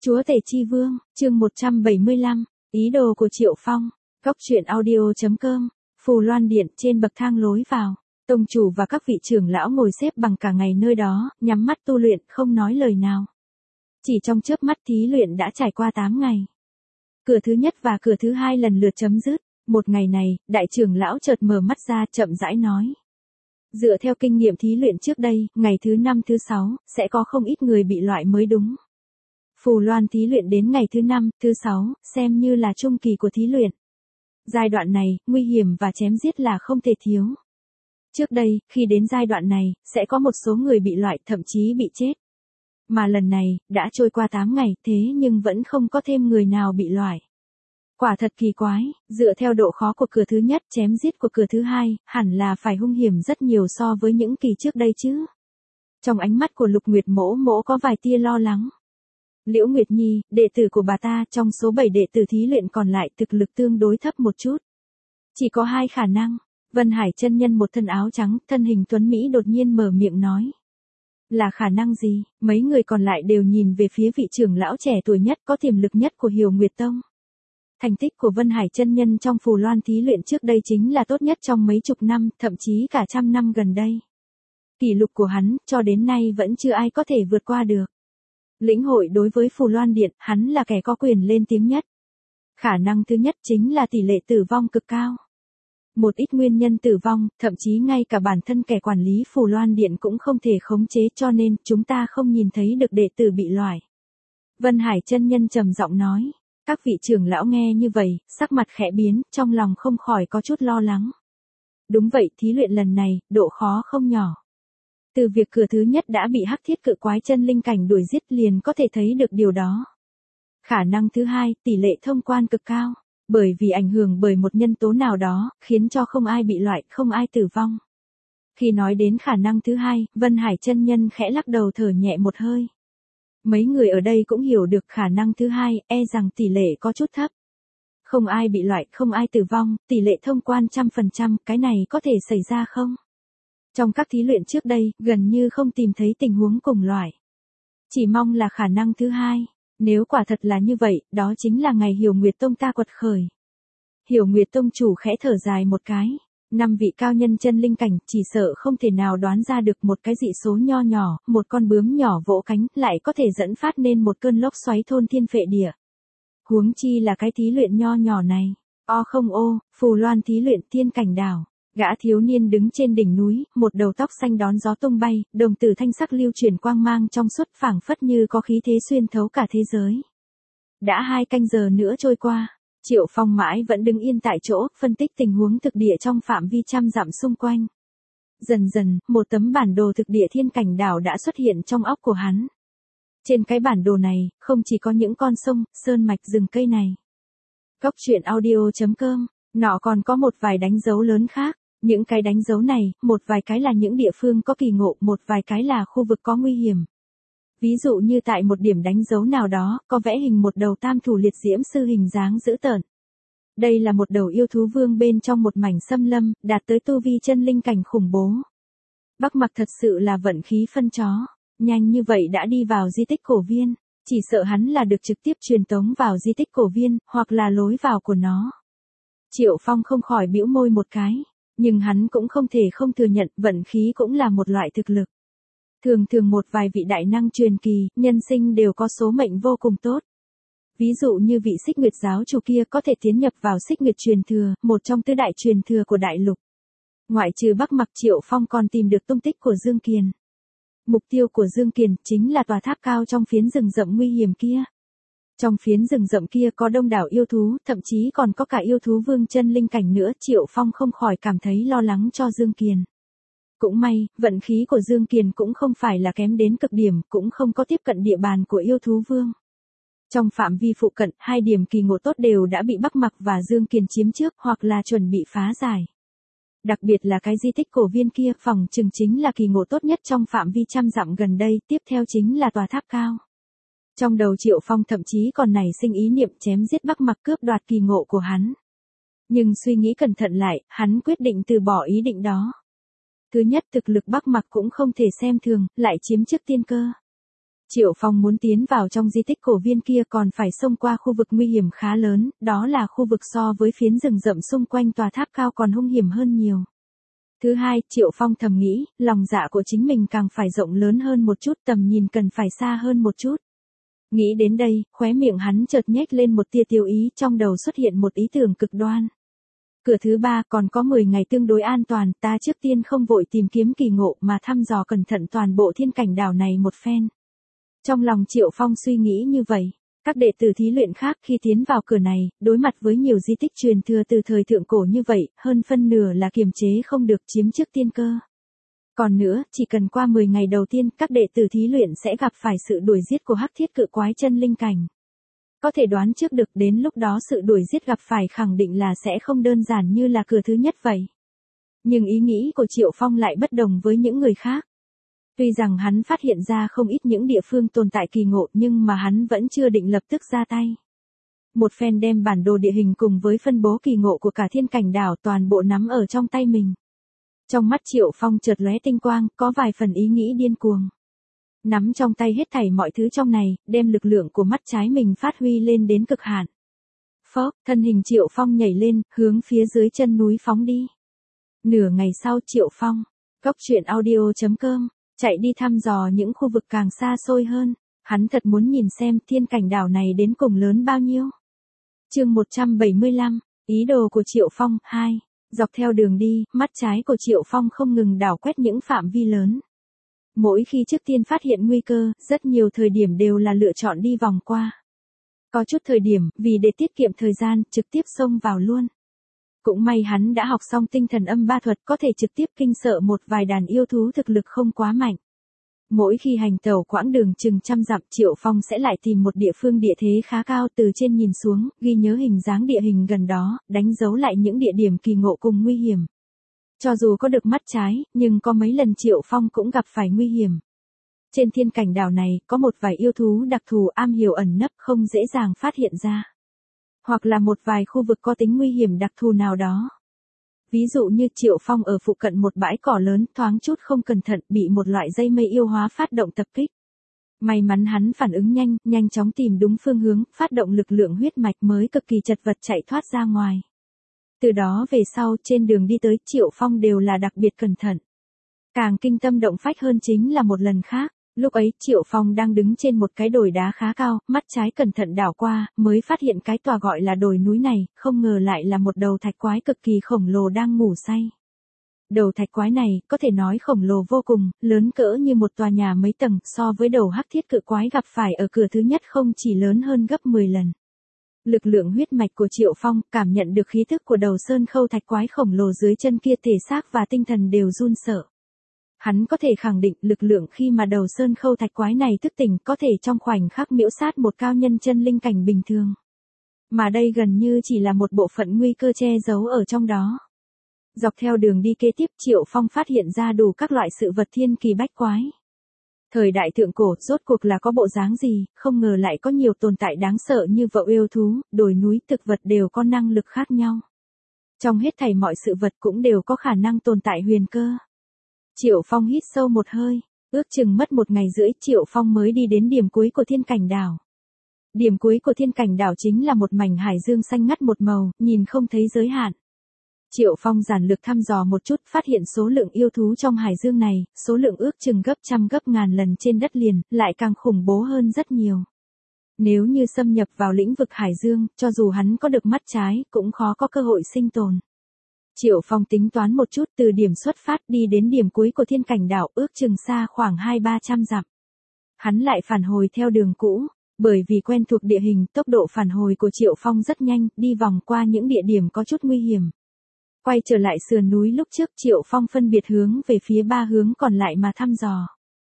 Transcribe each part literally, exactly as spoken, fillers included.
Chúa Tể Chi Vương, chương một trăm bảy mươi lăm, ý đồ của Triệu Phong, góc truyện audio chấm com, Phù Loan Điện trên bậc thang lối vào. Tông chủ và các vị trưởng lão ngồi xếp bằng cả ngày nơi đó, nhắm mắt tu luyện, không nói lời nào. Chỉ trong chớp mắt thí luyện đã trải qua tám ngày. Cửa thứ nhất và cửa thứ hai lần lượt chấm dứt. Một ngày này, đại trưởng lão chợt mở mắt ra chậm rãi nói. Dựa theo kinh nghiệm thí luyện trước đây, ngày thứ năm thứ sáu, sẽ có không ít người bị loại mới đúng. Phù Loan thí luyện đến ngày thứ năm, thứ sáu, xem như là trung kỳ của thí luyện. Giai đoạn này, nguy hiểm và chém giết là không thể thiếu. Trước đây, khi đến giai đoạn này, sẽ có một số người bị loại, thậm chí bị chết. Mà lần này, đã trôi qua tám ngày, thế nhưng vẫn không có thêm người nào bị loại. Quả thật kỳ quái, dựa theo độ khó của cửa thứ nhất, chém giết của cửa thứ hai, hẳn là phải hung hiểm rất nhiều so với những kỳ trước đây chứ. Trong ánh mắt của Lục Nguyệt Mỗ Mỗ có vài tia lo lắng. Liễu Nguyệt Nhi, đệ tử của bà ta, trong số bảy đệ tử thí luyện còn lại thực lực tương đối thấp một chút. Chỉ có hai khả năng. Vân Hải chân nhân một thân áo trắng, thân hình tuấn Mỹ đột nhiên mở miệng nói. Là khả năng gì? Mấy người còn lại đều nhìn về phía vị trưởng lão trẻ tuổi nhất có tiềm lực nhất của Hiểu Nguyệt Tông. Thành tích của Vân Hải chân nhân trong Phù Loan thí luyện trước đây chính là tốt nhất trong mấy chục năm, thậm chí cả trăm năm gần đây. Kỷ lục của hắn, cho đến nay vẫn chưa ai có thể vượt qua được. Lĩnh hội đối với Phù Loan Điện, hắn là kẻ có quyền lên tiếng nhất. Khả năng thứ nhất chính là tỷ lệ tử vong cực cao. Một ít nguyên nhân tử vong, thậm chí ngay cả bản thân kẻ quản lý Phù Loan Điện cũng không thể khống chế, cho nên chúng ta không nhìn thấy được đệ tử bị loại. Vân Hải chân nhân trầm giọng nói. Các vị trưởng lão nghe như vậy, sắc mặt khẽ biến, trong lòng không khỏi có chút lo lắng. Đúng vậy, thí luyện lần này, độ khó không nhỏ. Từ việc cửa thứ nhất đã bị hắc thiết cự quái chân linh cảnh đuổi giết liền có thể thấy được điều đó. Khả năng thứ hai, tỷ lệ thông quan cực cao. Bởi vì ảnh hưởng bởi một nhân tố nào đó, khiến cho không ai bị loại, không ai tử vong. Khi nói đến khả năng thứ hai, Vân Hải chân nhân khẽ lắc đầu thở nhẹ một hơi. Mấy người ở đây cũng hiểu được khả năng thứ hai, e rằng tỷ lệ có chút thấp. Không ai bị loại, không ai tử vong, tỷ lệ thông quan trăm phần trăm, cái này có thể xảy ra không? Trong các thí luyện trước đây, gần như không tìm thấy tình huống cùng loại. Chỉ mong là khả năng thứ hai. Nếu quả thật là như vậy, đó chính là ngày Hiểu Nguyệt Tông ta quật khởi. Hiểu Nguyệt Tông chủ khẽ thở dài một cái. Năm vị cao nhân chân linh cảnh, chỉ sợ không thể nào đoán ra được một cái dị số nho nhỏ, một con bướm nhỏ vỗ cánh, lại có thể dẫn phát nên một cơn lốc xoáy thôn thiên phệ địa. Huống chi là cái thí luyện nho nhỏ này. O không ô, Phù Loan thí luyện thiên cảnh đảo. Gã thiếu niên đứng trên đỉnh núi, một đầu tóc xanh đón gió tung bay, đồng tử thanh sắc lưu chuyển quang mang trong suốt phảng phất như có khí thế xuyên thấu cả thế giới. Đã hai canh giờ nữa trôi qua, Triệu Phong mãi vẫn đứng yên tại chỗ, phân tích tình huống thực địa trong phạm vi trăm dặm xung quanh. Dần dần, một tấm bản đồ thực địa thiên cảnh đảo đã xuất hiện trong óc của hắn. Trên cái bản đồ này, không chỉ có những con sông, sơn mạch rừng cây này. Góc truyện audio chấm com, nó còn có một vài đánh dấu lớn khác. Những cái đánh dấu này, một vài cái là những địa phương có kỳ ngộ, một vài cái là khu vực có nguy hiểm. Ví dụ như tại một điểm đánh dấu nào đó, có vẽ hình một đầu tam thủ liệt diễm sư hình dáng dữ tợn. Đây là một đầu yêu thú vương bên trong một mảnh xâm lâm, đạt tới tu vi chân linh cảnh khủng bố. Bắc Mặc thật sự là vận khí phân chó, nhanh như vậy đã đi vào di tích cổ viên, chỉ sợ hắn là được trực tiếp truyền tống vào di tích cổ viên, hoặc là lối vào của nó. Triệu Phong không khỏi bĩu môi một cái. Nhưng hắn cũng không thể không thừa nhận vận khí cũng là một loại thực lực. Thường thường một vài vị đại năng truyền kỳ, nhân sinh đều có số mệnh vô cùng tốt. Ví dụ như vị Xích Nguyệt giáo chủ kia có thể tiến nhập vào Xích Nguyệt truyền thừa, một trong tứ đại truyền thừa của đại lục. Ngoại trừ Bắc Mặc, Triệu Phong còn tìm được tung tích của Dương Kiền. Mục tiêu của Dương Kiền chính là tòa tháp cao trong phiến rừng rậm nguy hiểm kia. Trong phiến rừng rậm kia có đông đảo yêu thú, thậm chí còn có cả yêu thú vương chân linh cảnh nữa, Triệu Phong không khỏi cảm thấy lo lắng cho Dương Kiền. Cũng may, vận khí của Dương Kiền cũng không phải là kém đến cực điểm, cũng không có tiếp cận địa bàn của yêu thú vương. Trong phạm vi phụ cận, hai điểm kỳ ngộ tốt đều đã bị Bắc Mặc và Dương Kiền chiếm trước, hoặc là chuẩn bị phá giải. Đặc biệt là cái di tích cổ viên kia, phòng chừng chính là kỳ ngộ tốt nhất trong phạm vi trăm dặm gần đây, tiếp theo chính là tòa tháp cao. Trong đầu Triệu Phong thậm chí còn nảy sinh ý niệm chém giết Bắc Mặc cướp đoạt kỳ ngộ của hắn. Nhưng suy nghĩ cẩn thận lại, hắn quyết định từ bỏ ý định đó. Thứ nhất, thực lực Bắc Mặc cũng không thể xem thường, lại chiếm trước tiên cơ. Triệu Phong muốn tiến vào trong di tích cổ viên kia còn phải xông qua khu vực nguy hiểm khá lớn, đó là khu vực so với phiến rừng rậm xung quanh tòa tháp cao còn hung hiểm hơn nhiều. Thứ hai, Triệu Phong thầm nghĩ, lòng dạ của chính mình càng phải rộng lớn hơn một chút, tầm nhìn cần phải xa hơn một chút. Nghĩ đến đây, khóe miệng hắn chợt nhếch lên một tia tiêu ý, trong đầu xuất hiện một ý tưởng cực đoan. Cửa thứ ba còn có mười ngày tương đối an toàn, ta trước tiên không vội tìm kiếm kỳ ngộ mà thăm dò cẩn thận toàn bộ thiên cảnh đảo này một phen. Trong lòng Triệu Phong suy nghĩ như vậy, các đệ tử thí luyện khác khi tiến vào cửa này, đối mặt với nhiều di tích truyền thừa từ thời thượng cổ như vậy, hơn phân nửa là kiềm chế không được chiếm trước tiên cơ. Còn nữa, chỉ cần qua mười ngày đầu tiên, các đệ tử thí luyện sẽ gặp phải sự đuổi giết của hắc thiết cự quái chân linh cảnh. Có thể đoán trước được đến lúc đó sự đuổi giết gặp phải khẳng định là sẽ không đơn giản như là cửa thứ nhất vậy. Nhưng ý nghĩ của Triệu Phong lại bất đồng với những người khác. Tuy rằng hắn phát hiện ra không ít những địa phương tồn tại kỳ ngộ nhưng mà hắn vẫn chưa định lập tức ra tay. Một phen đem bản đồ địa hình cùng với phân bố kỳ ngộ của cả thiên cảnh đảo toàn bộ nắm ở trong tay mình. Trong mắt Triệu Phong chợt lóe tinh quang, có vài phần ý nghĩ điên cuồng. Nắm trong tay hết thảy mọi thứ trong này, đem lực lượng của mắt trái mình phát huy lên đến cực hạn. Phốc, thân hình Triệu Phong nhảy lên, hướng phía dưới chân núi phóng đi. Nửa ngày sau Triệu Phong, góc truyện audio chấm com, chạy đi thăm dò những khu vực càng xa xôi hơn. Hắn thật muốn nhìn xem thiên cảnh đảo này đến cùng lớn bao nhiêu. Chương một trăm bảy mươi lăm, ý đồ của Triệu Phong, hai. Dọc theo đường đi, mắt trái của Triệu Phong không ngừng đảo quét những phạm vi lớn. Mỗi khi trước tiên phát hiện nguy cơ, rất nhiều thời điểm đều là lựa chọn đi vòng qua. Có chút thời điểm, vì để tiết kiệm thời gian, trực tiếp xông vào luôn. Cũng may hắn đã học xong tinh thần âm ba thuật có thể trực tiếp kinh sợ một vài đàn yêu thú thực lực không quá mạnh. Mỗi khi hành tẩu quãng đường chừng trăm dặm Triệu Phong sẽ lại tìm một địa phương địa thế khá cao từ trên nhìn xuống, ghi nhớ hình dáng địa hình gần đó, đánh dấu lại những địa điểm kỳ ngộ cùng nguy hiểm. Cho dù có được mắt trái, nhưng có mấy lần Triệu Phong cũng gặp phải nguy hiểm. Trên thiên cảnh đảo này, có một vài yêu thú đặc thù am hiểu ẩn nấp không dễ dàng phát hiện ra. Hoặc là một vài khu vực có tính nguy hiểm đặc thù nào đó. Ví dụ như Triệu Phong ở phụ cận một bãi cỏ lớn thoáng chút không cẩn thận bị một loại dây mây yêu hóa phát động tập kích. May mắn hắn phản ứng nhanh, nhanh chóng tìm đúng phương hướng, phát động lực lượng huyết mạch mới cực kỳ chật vật chạy thoát ra ngoài. Từ đó về sau trên đường đi tới Triệu Phong đều là đặc biệt cẩn thận. Càng kinh tâm động phách hơn chính là một lần khác, lúc ấy Triệu Phong đang đứng trên một cái đồi đá khá cao, mắt trái cẩn thận đảo qua, mới phát hiện cái tòa gọi là đồi núi này, không ngờ lại là một đầu thạch quái cực kỳ khổng lồ đang ngủ say. Đầu thạch quái này, có thể nói khổng lồ vô cùng, lớn cỡ như một tòa nhà mấy tầng, so với đầu hắc thiết cự quái gặp phải ở cửa thứ nhất không chỉ lớn hơn gấp mười lần. Lực lượng huyết mạch của Triệu Phong cảm nhận được khí thức của đầu sơn khâu thạch quái khổng lồ dưới chân kia, thể xác và tinh thần đều run sợ. Hắn có thể khẳng định lực lượng khi mà đầu sơn khâu thạch quái này thức tỉnh có thể trong khoảnh khắc miễu sát một cao nhân chân linh cảnh bình thường. Mà đây gần như chỉ là một bộ phận nguy cơ che giấu ở trong đó. Dọc theo đường đi kế tiếp Triệu Phong phát hiện ra đủ các loại sự vật thiên kỳ bách quái. Thời đại thượng cổ rốt cuộc là có bộ dáng gì, không ngờ lại có nhiều tồn tại đáng sợ như vậu yêu thú, đồi núi, thực vật đều có năng lực khác nhau. Trong hết thảy mọi sự vật cũng đều có khả năng tồn tại huyền cơ. Triệu Phong hít sâu một hơi, ước chừng mất một ngày rưỡi Triệu Phong mới đi đến điểm cuối của thiên cảnh đảo. Điểm cuối của thiên cảnh đảo chính là một mảnh hải dương xanh ngắt một màu, nhìn không thấy giới hạn. Triệu Phong giản lược thăm dò một chút, phát hiện số lượng yêu thú trong hải dương này, số lượng ước chừng gấp trăm gấp ngàn lần trên đất liền, lại càng khủng bố hơn rất nhiều. Nếu như xâm nhập vào lĩnh vực hải dương, cho dù hắn có được mắt trái, cũng khó có cơ hội sinh tồn. Triệu Phong tính toán một chút, từ điểm xuất phát đi đến điểm cuối của thiên cảnh đảo ước chừng xa khoảng hai ba trăm dặm. Hắn lại phản hồi theo đường cũ, bởi vì quen thuộc địa hình, tốc độ phản hồi của Triệu Phong rất nhanh, đi vòng qua những địa điểm có chút nguy hiểm. Quay trở lại sườn núi lúc trước Triệu Phong phân biệt hướng về phía ba hướng còn lại mà thăm dò.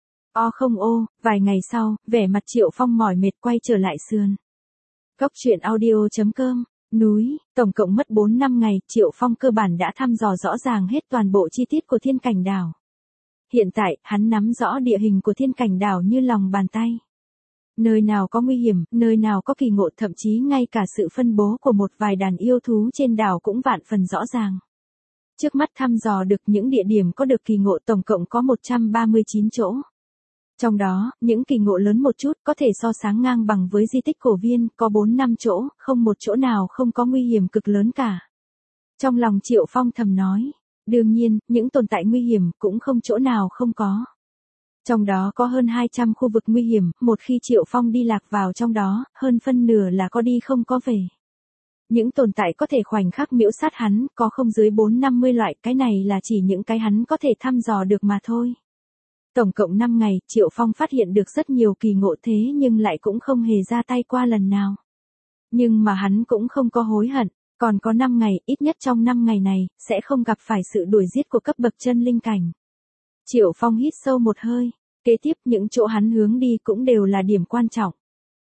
O không ô, vài ngày sau, vẻ mặt Triệu Phong mỏi mệt quay trở lại sườn. Góc truyện audio chấm com, núi, tổng cộng mất bốn năm ngày, Triệu Phong cơ bản đã thăm dò rõ ràng hết toàn bộ chi tiết của thiên cảnh đảo. Hiện tại, hắn nắm rõ địa hình của thiên cảnh đảo như lòng bàn tay. Nơi nào có nguy hiểm, nơi nào có kỳ ngộ, thậm chí ngay cả sự phân bố của một vài đàn yêu thú trên đảo cũng vạn phần rõ ràng. Trước mắt thăm dò được những địa điểm có được kỳ ngộ tổng cộng có một trăm ba mươi chín chỗ. Trong đó, những kỳ ngộ lớn một chút có thể so sánh ngang bằng với di tích cổ viên, có bốn năm chỗ, không một chỗ nào không có nguy hiểm cực lớn cả. Trong lòng Triệu Phong thầm nói, đương nhiên, những tồn tại nguy hiểm cũng không chỗ nào không có. Trong đó có hơn hai trăm khu vực nguy hiểm, một khi Triệu Phong đi lạc vào trong đó, hơn phân nửa là có đi không có về. Những tồn tại có thể khoảnh khắc miễu sát hắn, có không dưới bốn năm mươi loại, cái này là chỉ những cái hắn có thể thăm dò được mà thôi. Tổng cộng năm ngày, Triệu Phong phát hiện được rất nhiều kỳ ngộ thế nhưng lại cũng không hề ra tay qua lần nào. Nhưng mà hắn cũng không có hối hận, còn có năm ngày, ít nhất trong năm ngày này, sẽ không gặp phải sự đuổi giết của cấp bậc chân linh cảnh. Triệu Phong hít sâu một hơi, kế tiếp những chỗ hắn hướng đi cũng đều là điểm quan trọng.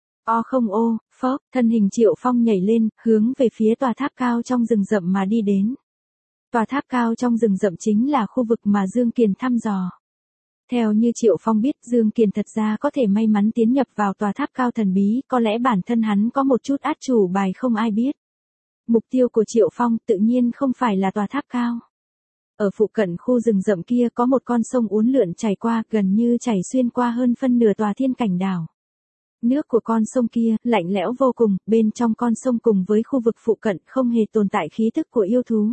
O không ô, phốc, thân hình Triệu Phong nhảy lên, hướng về phía tòa tháp cao trong rừng rậm mà đi đến. Tòa tháp cao trong rừng rậm chính là khu vực mà Dương Kiền thăm dò. Theo như Triệu Phong biết, Dương Kiền thật ra có thể may mắn tiến nhập vào tòa tháp cao thần bí, có lẽ bản thân hắn có một chút át chủ bài không ai biết. Mục tiêu của Triệu Phong tự nhiên không phải là tòa tháp cao. Ở phụ cận khu rừng rậm kia có một con sông uốn lượn chảy qua, gần như chảy xuyên qua hơn phân nửa tòa thiên cảnh đảo. Nước của con sông kia lạnh lẽo vô cùng, bên trong con sông cùng với khu vực phụ cận không hề tồn tại khí tức của yêu thú.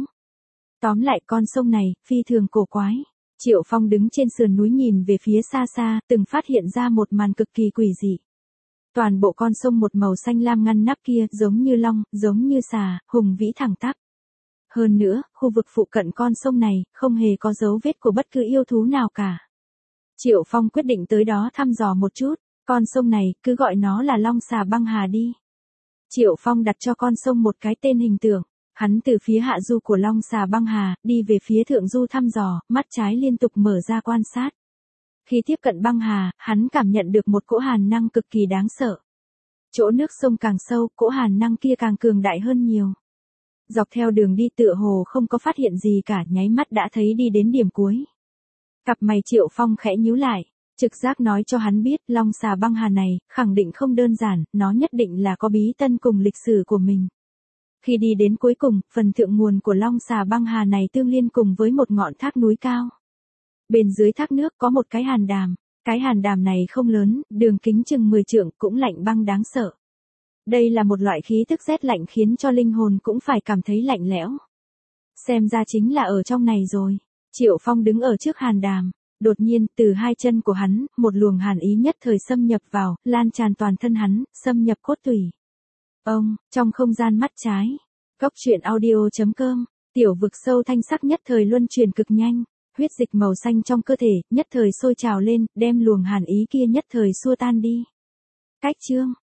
Tóm lại con sông này phi thường cổ quái. Triệu Phong đứng trên sườn núi nhìn về phía xa xa, từng phát hiện ra một màn cực kỳ quỷ dị. Toàn bộ con sông một màu xanh lam ngăn nắp kia, giống như long, giống như xà, hùng vĩ thẳng tắp. Hơn nữa, khu vực phụ cận con sông này, không hề có dấu vết của bất cứ yêu thú nào cả. Triệu Phong quyết định tới đó thăm dò một chút, con sông này, cứ gọi nó là Long Xà Băng Hà đi. Triệu Phong đặt cho con sông một cái tên hình tượng. Hắn từ phía hạ du của Long Xà Băng Hà, đi về phía thượng du thăm dò, mắt trái liên tục mở ra quan sát. Khi tiếp cận băng hà, hắn cảm nhận được một cỗ hàn năng cực kỳ đáng sợ. Chỗ nước sông càng sâu, cỗ hàn năng kia càng cường đại hơn nhiều. Dọc theo đường đi tựa hồ không có phát hiện gì cả, nháy mắt đã thấy đi đến điểm cuối. Cặp mày Triệu Phong khẽ nhíu lại, trực giác nói cho hắn biết Long Xà Băng Hà này, khẳng định không đơn giản, nó nhất định là có bí tân cùng lịch sử của mình. Khi đi đến cuối cùng, phần thượng nguồn của Long Xà Băng Hà này tương liên cùng với một ngọn thác núi cao. Bên dưới thác nước có một cái hàn đàm, cái hàn đàm này không lớn, đường kính chừng mười trượng, cũng lạnh băng đáng sợ. Đây là một loại khí tức rét lạnh khiến cho linh hồn cũng phải cảm thấy lạnh lẽo. Xem ra chính là ở trong này rồi. Triệu Phong đứng ở trước hàn đàm, đột nhiên, từ hai chân của hắn, một luồng hàn ý nhất thời xâm nhập vào, lan tràn toàn thân hắn, xâm nhập cốt tủy. Ông, trong không gian mắt trái, góc truyện audio chấm com, tiểu vực sâu thanh sắc nhất thời luân chuyển cực nhanh, huyết dịch màu xanh trong cơ thể, nhất thời sôi trào lên, đem luồng hàn ý kia nhất thời xua tan đi. Cách chương